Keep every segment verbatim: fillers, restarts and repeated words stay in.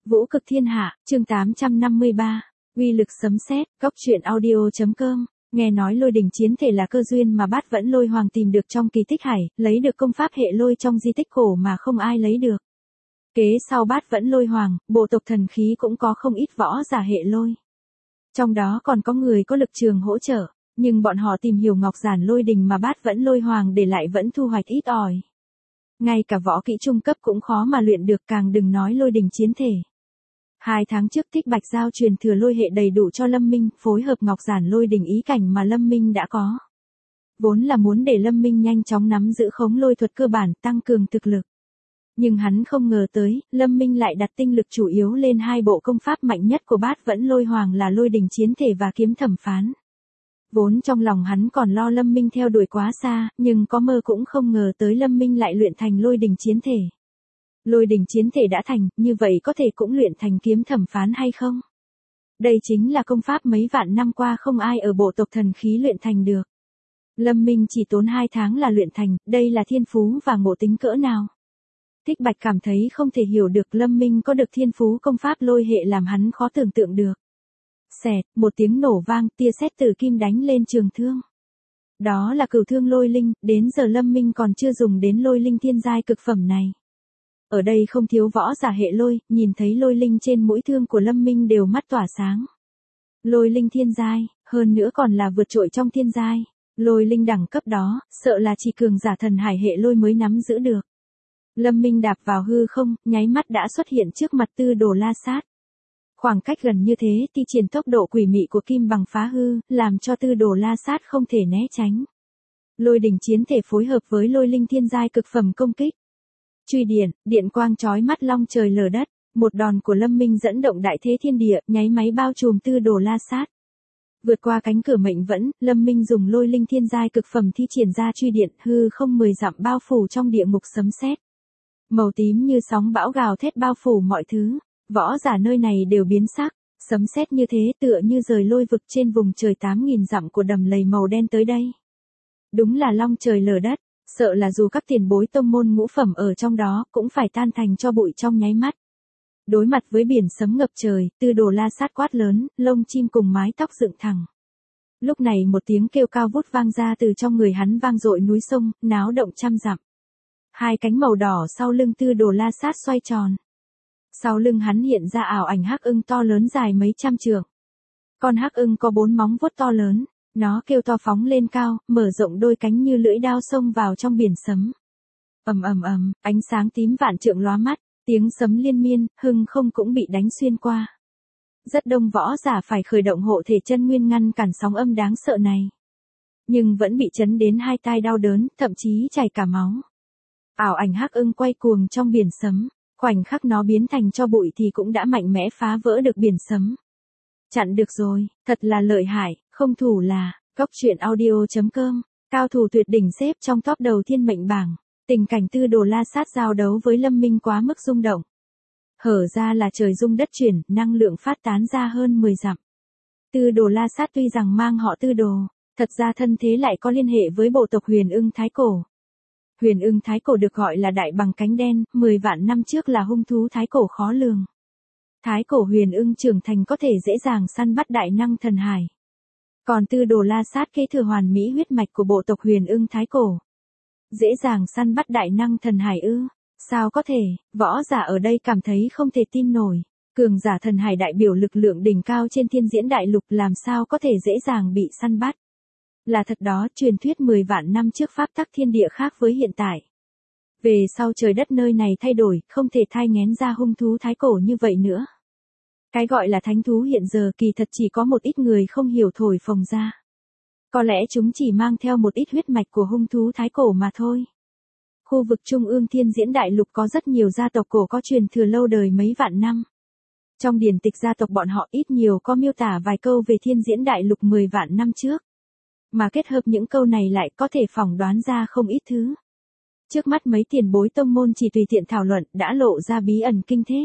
Vũ cực thiên hạ, chương tám trăm năm mươi ba, uy lực sấm sét, góc truyện audio.com, nghe nói lôi đình chiến thể là cơ duyên mà Bát Vẫn Lôi Hoàng tìm được trong kỳ tích hải, lấy được công pháp hệ lôi trong di tích cổ mà không ai lấy được. Kế sau Bát Vẫn Lôi Hoàng, bộ tộc thần khí cũng có không ít võ giả hệ lôi. Trong đó còn có người có lực trường hỗ trợ, nhưng bọn họ tìm hiểu ngọc giản lôi đình mà Bát Vẫn Lôi Hoàng để lại vẫn thu hoạch ít ỏi. Ngay cả võ kỹ trung cấp cũng khó mà luyện được, càng đừng nói lôi đình chiến thể. Hai tháng trước Thích Bạch giao truyền thừa lôi hệ đầy đủ cho Lâm Minh, phối hợp ngọc giản lôi đình ý cảnh mà Lâm Minh đã có. Vốn là muốn để Lâm Minh nhanh chóng nắm giữ khống lôi thuật cơ bản, tăng cường thực lực. Nhưng hắn không ngờ tới, Lâm Minh lại đặt tinh lực chủ yếu lên hai bộ công pháp mạnh nhất của Bát Vẫn Lôi Hoàng là lôi đình chiến thể và kiếm thẩm phán. Vốn trong lòng hắn còn lo Lâm Minh theo đuổi quá xa, nhưng có mơ cũng không ngờ tới Lâm Minh lại luyện thành lôi đình chiến thể. Lôi đình chiến thể đã thành, như vậy có thể cũng luyện thành kiếm thẩm phán hay không? Đây chính là công pháp mấy vạn năm qua không ai ở bộ tộc thần khí luyện thành được. Lâm Minh chỉ tốn hai tháng là luyện thành, đây là thiên phú và ngộ tính cỡ nào? Thích Bạch cảm thấy không thể hiểu được Lâm Minh có được thiên phú công pháp lôi hệ làm hắn khó tưởng tượng được. Xẹt, một tiếng nổ vang, tia sét từ kim đánh lên trường thương. Đó là cửu thương lôi linh, đến giờ Lâm Minh còn chưa dùng đến lôi linh thiên giai cực phẩm này. Ở đây không thiếu võ giả hệ lôi, nhìn thấy lôi linh trên mũi thương của Lâm Minh đều mắt tỏa sáng. Lôi linh thiên giai, hơn nữa còn là vượt trội trong thiên giai. Lôi linh đẳng cấp đó, sợ là chỉ cường giả thần hải hệ lôi mới nắm giữ được. Lâm Minh đạp vào hư không, nháy mắt đã xuất hiện trước mặt Tư Đồ La Sát. Khoảng cách gần như thế thì triển tốc độ quỷ mị của kim bằng phá hư, làm cho Tư Đồ La Sát không thể né tránh. Lôi đỉnh chiến thể phối hợp với lôi linh thiên giai cực phẩm công kích. Truy điện, điện quang chói mắt long trời lở đất, một đòn của Lâm Minh dẫn động đại thế thiên địa, nháy máy bao trùm Tư Đồ La Sát. Vượt qua cánh cửa mệnh vẫn, Lâm Minh dùng lôi linh thiên giai cực phẩm thi triển ra truy điện, hư không mười dặm bao phủ trong địa ngục sấm sét. Màu tím như sóng bão gào thét bao phủ mọi thứ, võ giả nơi này đều biến sắc, sấm sét như thế tựa như rời lôi vực trên vùng trời tám nghìn dặm của đầm lầy màu đen tới đây. Đúng là long trời lở đất, sợ là dù các tiền bối tông môn ngũ phẩm ở trong đó cũng phải tan thành cho bụi trong nháy mắt. Đối mặt với biển sấm ngập trời, Tư Đồ La Sát quát lớn, lông chim cùng mái tóc dựng thẳng. Lúc này một tiếng kêu cao vút vang ra từ trong người hắn vang dội núi sông, náo động trăm dặm. Hai cánh màu đỏ sau lưng Tư Đồ La Sát xoay tròn. Sau lưng hắn hiện ra ảo ảnh hắc ưng to lớn dài mấy trăm trượng. Con hắc ưng có bốn móng vuốt to lớn, nó kêu to phóng lên cao, mở rộng đôi cánh như lưỡi đao xông vào trong biển sấm. Ầm ầm ầm, ánh sáng tím vạn trượng lóa mắt, tiếng sấm liên miên, hưng không cũng bị đánh xuyên qua. Rất đông võ giả phải khởi động hộ thể chân nguyên ngăn cản sóng âm đáng sợ này. Nhưng vẫn bị chấn đến hai tai đau đớn, thậm chí chảy cả máu. Ảo ảnh hắc ưng quay cuồng trong biển sấm, khoảnh khắc nó biến thành cho bụi thì cũng đã mạnh mẽ phá vỡ được biển sấm. Chặn được rồi, thật là lợi hại, không thủ là, góc truyện audio.com, cao thủ tuyệt đỉnh xếp trong top đầu thiên mệnh bảng, tình cảnh Tư Đồ La Sát giao đấu với Lâm Minh quá mức rung động. Hở ra là trời rung đất chuyển, năng lượng phát tán ra hơn mười dặm. Tư Đồ La Sát tuy rằng mang họ Tư Đồ, thật ra thân thế lại có liên hệ với bộ tộc Huyền Ưng Thái Cổ. Huyền Ưng Thái Cổ được gọi là đại bằng cánh đen, mười vạn năm trước là hung thú thái cổ khó lường. Thái cổ huyền ưng trưởng thành có thể dễ dàng săn bắt đại năng thần hải. Còn Tư Đồ La Sát kế thừa hoàn mỹ huyết mạch của bộ tộc Huyền Ưng Thái Cổ. Dễ dàng săn bắt đại năng thần hải ư? Sao có thể? Võ giả ở đây cảm thấy không thể tin nổi. Cường giả thần hải đại biểu lực lượng đỉnh cao trên thiên diễn đại lục làm sao có thể dễ dàng bị săn bắt? Là thật đó, truyền thuyết mười vạn năm trước pháp tắc thiên địa khác với hiện tại. Về sau trời đất nơi này thay đổi, không thể thai nghén ra hung thú thái cổ như vậy nữa. Cái gọi là thánh thú hiện giờ kỳ thật chỉ có một ít người không hiểu thổi phồng ra. Có lẽ chúng chỉ mang theo một ít huyết mạch của hung thú thái cổ mà thôi. Khu vực trung ương thiên diễn đại lục có rất nhiều gia tộc cổ có truyền thừa lâu đời mấy vạn năm. Trong điển tịch gia tộc bọn họ ít nhiều có miêu tả vài câu về thiên diễn đại lục mười vạn năm trước. Mà kết hợp những câu này lại có thể phỏng đoán ra không ít thứ. Trước mắt mấy tiền bối tông môn chỉ tùy tiện thảo luận đã lộ ra bí ẩn kinh thế.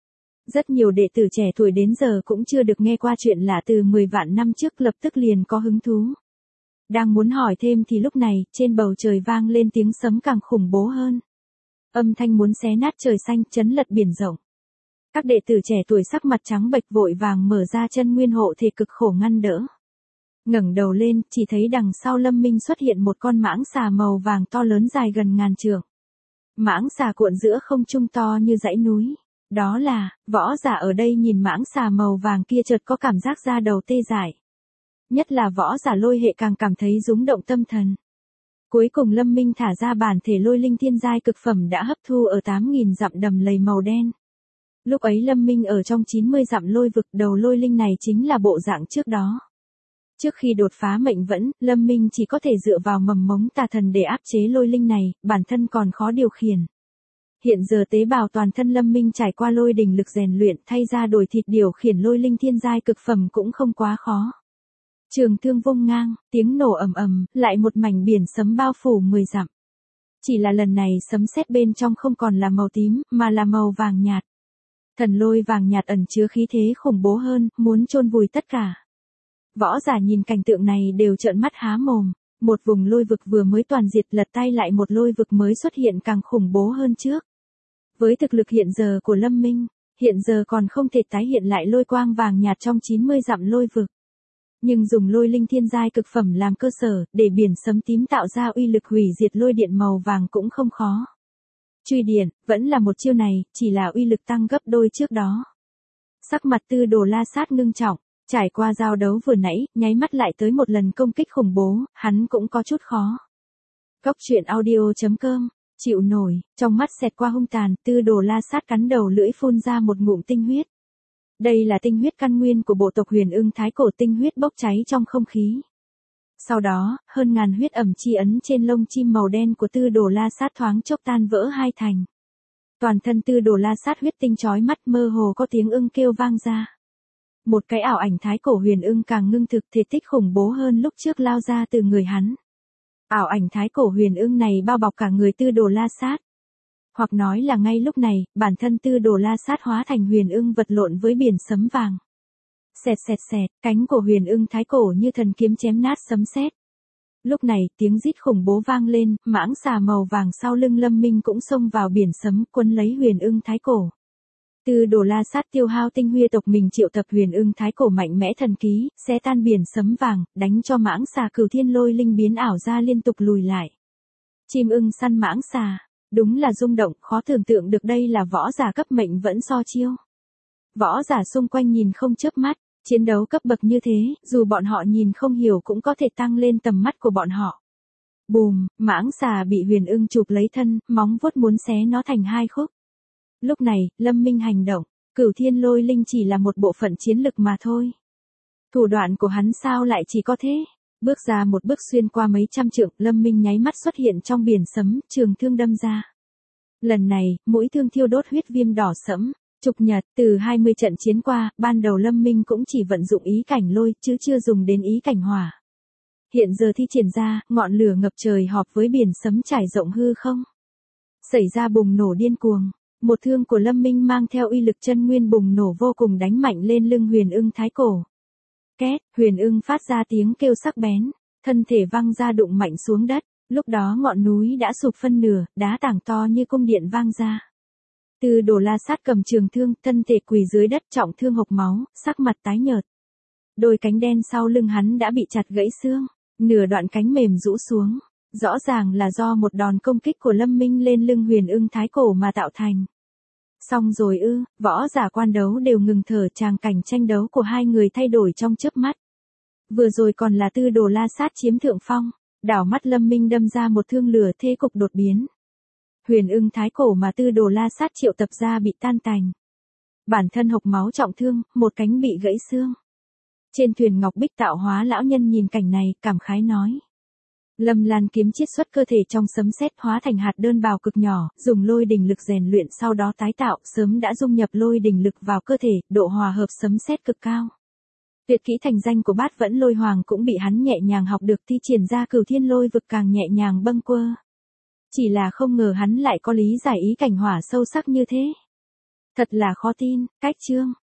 Rất nhiều đệ tử trẻ tuổi đến giờ cũng chưa được nghe qua chuyện lạ từ mười vạn năm trước lập tức liền có hứng thú. Đang muốn hỏi thêm thì lúc này, trên bầu trời vang lên tiếng sấm càng khủng bố hơn. Âm thanh muốn xé nát trời xanh chấn lật biển rộng. Các đệ tử trẻ tuổi sắc mặt trắng bệch vội vàng mở ra chân nguyên hộ thể cực khổ ngăn đỡ. Ngẩng đầu lên, chỉ thấy đằng sau Lâm Minh xuất hiện một con mãng xà màu vàng to lớn dài gần ngàn trượng. Mãng xà cuộn giữa không trung to như dãy núi. Đó là, võ giả ở đây nhìn mãng xà màu vàng kia chợt có cảm giác da đầu tê dại. Nhất là võ giả lôi hệ càng cảm thấy rúng động tâm thần. Cuối cùng Lâm Minh thả ra bản thể lôi linh thiên giai cực phẩm đã hấp thu ở tám nghìn dặm đầm lầy màu đen. Lúc ấy Lâm Minh ở trong chín mươi dặm lôi vực, đầu lôi linh này chính là bộ dạng trước đó. Trước khi đột phá mệnh vẫn, Lâm Minh chỉ có thể dựa vào mầm mống tà thần để áp chế lôi linh này, bản thân còn khó điều khiển. Hiện giờ tế bào toàn thân Lâm Minh trải qua lôi đỉnh lực rèn luyện, thay ra đổi thịt điều khiển lôi linh thiên giai cực phẩm cũng không quá khó. Trường thương vung ngang, tiếng nổ ầm ầm, lại một mảnh biển sấm bao phủ mười dặm. Chỉ là lần này sấm sét bên trong không còn là màu tím, mà là màu vàng nhạt. Thần lôi vàng nhạt ẩn chứa khí thế khủng bố hơn, muốn chôn vùi tất cả. Võ giả nhìn cảnh tượng này đều trợn mắt há mồm, một vùng lôi vực vừa mới toàn diệt lật tay lại một lôi vực mới xuất hiện càng khủng bố hơn trước. Với thực lực hiện giờ của Lâm Minh, hiện giờ còn không thể tái hiện lại lôi quang vàng nhạt trong chín mươi dặm lôi vực. Nhưng dùng lôi linh thiên giai cực phẩm làm cơ sở, để biển sấm tím tạo ra uy lực hủy diệt lôi điện màu vàng cũng không khó. Truy điện, vẫn là một chiêu này, chỉ là uy lực tăng gấp đôi trước đó. Sắc mặt Tư Đồ La Sát ngưng trọng, trải qua giao đấu vừa nãy, nháy mắt lại tới một lần công kích khủng bố, hắn cũng có chút khó. Góc truyện audio chấm com, chịu nổi, trong mắt xẹt qua hung tàn, Tư Đồ La Sát cắn đầu lưỡi phun ra một ngụm tinh huyết. Đây là tinh huyết căn nguyên của bộ tộc Huyền Ưng Thái Cổ, tinh huyết bốc cháy trong không khí. Sau đó, hơn ngàn huyết ẩm chi ấn trên lông chim màu đen của Tư Đồ La Sát thoáng chốc tan vỡ hai thành. Toàn thân Tư Đồ La Sát huyết tinh chói mắt, mơ hồ có tiếng ưng kêu vang ra. Một cái ảo ảnh thái cổ huyền ưng càng ngưng thực, thể tích khủng bố hơn lúc trước lao ra từ người hắn. Ảo ảnh thái cổ huyền ưng này bao bọc cả người Tư Đồ La Sát. Hoặc nói là ngay lúc này, bản thân Tư Đồ La Sát hóa thành huyền ưng vật lộn với biển sấm vàng. Xẹt xẹt xẹt, cánh của huyền ưng thái cổ như thần kiếm chém nát sấm sét. Lúc này, tiếng rít khủng bố vang lên, mãng xà màu vàng sau lưng Lâm Minh cũng xông vào biển sấm, quấn lấy huyền ưng thái cổ. Tư Đồ La Sát tiêu hao tinh huy tộc mình triệu tập huyền ưng thái cổ mạnh mẽ thần ký, xé tan biển sấm vàng, đánh cho mãng xà cửu thiên lôi linh biến ảo ra liên tục lùi lại. Chim ưng săn mãng xà, đúng là rung động, khó tưởng tượng được đây là võ giả cấp mệnh vẫn so chiêu. Võ giả xung quanh nhìn không chớp mắt, chiến đấu cấp bậc như thế, dù bọn họ nhìn không hiểu cũng có thể tăng lên tầm mắt của bọn họ. Bùm, mãng xà bị huyền ưng chụp lấy thân, móng vuốt muốn xé nó thành hai khúc. Lúc này, Lâm Minh hành động, cửu thiên lôi linh chỉ là một bộ phận chiến lực mà thôi. Thủ đoạn của hắn sao lại chỉ có thế? Bước ra một bước xuyên qua mấy trăm trượng, Lâm Minh nháy mắt xuất hiện trong biển sấm, trường thương đâm ra. Lần này, mũi thương thiêu đốt huyết viêm đỏ sẫm. Trục nhật, từ hai mươi trận chiến qua, ban đầu Lâm Minh cũng chỉ vận dụng ý cảnh lôi, chứ chưa dùng đến ý cảnh hỏa. Hiện giờ thi triển ra, ngọn lửa ngập trời họp với biển sấm trải rộng hư không. Xảy ra bùng nổ điên cuồng. Một thương của Lâm Minh mang theo uy lực chân nguyên bùng nổ vô cùng đánh mạnh lên lưng huyền ưng thái cổ. Két, huyền ưng phát ra tiếng kêu sắc bén, thân thể văng ra đụng mạnh xuống đất, lúc đó ngọn núi đã sụp phân nửa, đá tảng to như cung điện vang ra. Tư Đồ La Sát cầm trường thương, thân thể quỳ dưới đất trọng thương hộc máu, sắc mặt tái nhợt. Đôi cánh đen sau lưng hắn đã bị chặt gãy xương, nửa đoạn cánh mềm rũ xuống, rõ ràng là do một đòn công kích của Lâm Minh lên lưng huyền ưng thái cổ mà tạo thành. Xong rồi ư, võ giả quan đấu đều ngừng thở, tràng cảnh tranh đấu của hai người thay đổi trong chớp mắt. Vừa rồi còn là Tư Đồ La Sát chiếm thượng phong, đảo mắt Lâm Minh đâm ra một thương lửa, thế cục đột biến. Huyền ưng thái cổ mà Tư Đồ La Sát triệu tập ra bị tan tành. Bản thân hộc máu trọng thương, một cánh bị gãy xương. Trên thuyền ngọc bích tạo hóa lão nhân nhìn cảnh này, cảm khái nói. Lâm Lan kiếm chiết xuất cơ thể trong sấm sét hóa thành hạt đơn bào cực nhỏ, dùng lôi đỉnh lực rèn luyện sau đó tái tạo, sớm đã dung nhập lôi đỉnh lực vào cơ thể, độ hòa hợp sấm sét cực cao. Tuyệt kỹ thành danh của Bát Vẫn Lôi Hoàng cũng bị hắn nhẹ nhàng học được, thi triển ra cửu thiên lôi vực càng nhẹ nhàng bâng quơ. Chỉ là không ngờ hắn lại có lý giải ý cảnh hỏa sâu sắc như thế. Thật là khó tin, cách chương.